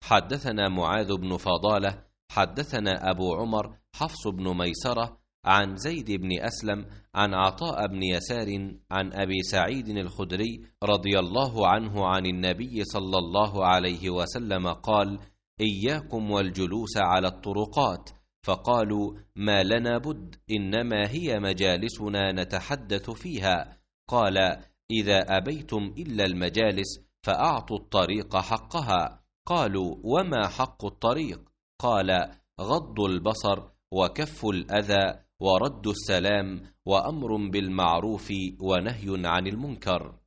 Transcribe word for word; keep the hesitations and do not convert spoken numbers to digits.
حدثنا معاذ بن فضالة حدثنا أبو عمر حفص بن ميسرة عن زيد بن أسلم عن عطاء بن يسار عن أبي سعيد الخدري رضي الله عنه عن النبي صلى الله عليه وسلم قال: إياكم والجلوس على الطرقات. فقالوا: ما لنا بد، إنما هي مجالسنا نتحدث فيها. قال: إذا أبيتم إلا المجالس فأعطوا الطريق حقها. قالوا: وما حق الطريق؟ قال: غض البصر وكف الأذى ورد السلام وأمر بالمعروف ونهي عن المنكر.